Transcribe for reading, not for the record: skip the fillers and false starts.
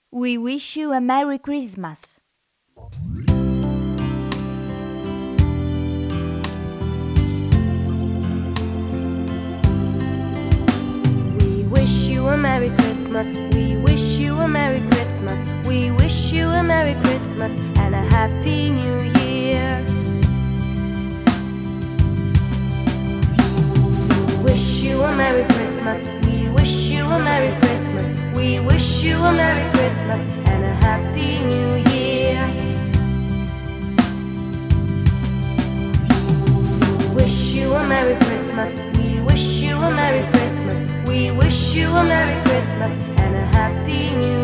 We wish you a Merry Christmas. We wish you a Merry Christmas. We wish you a Merry Christmas. We wish you a Merry Christmas and a Happy New Year. We wish you a Merry Christmas. We wish you a Merry Christmas. We wish you a Merry Christmas and a Happy New Year. We wish you a Merry Christmas. We wish you a Merry Christmas. We wish you a Merry Christmas and a Happy New Year.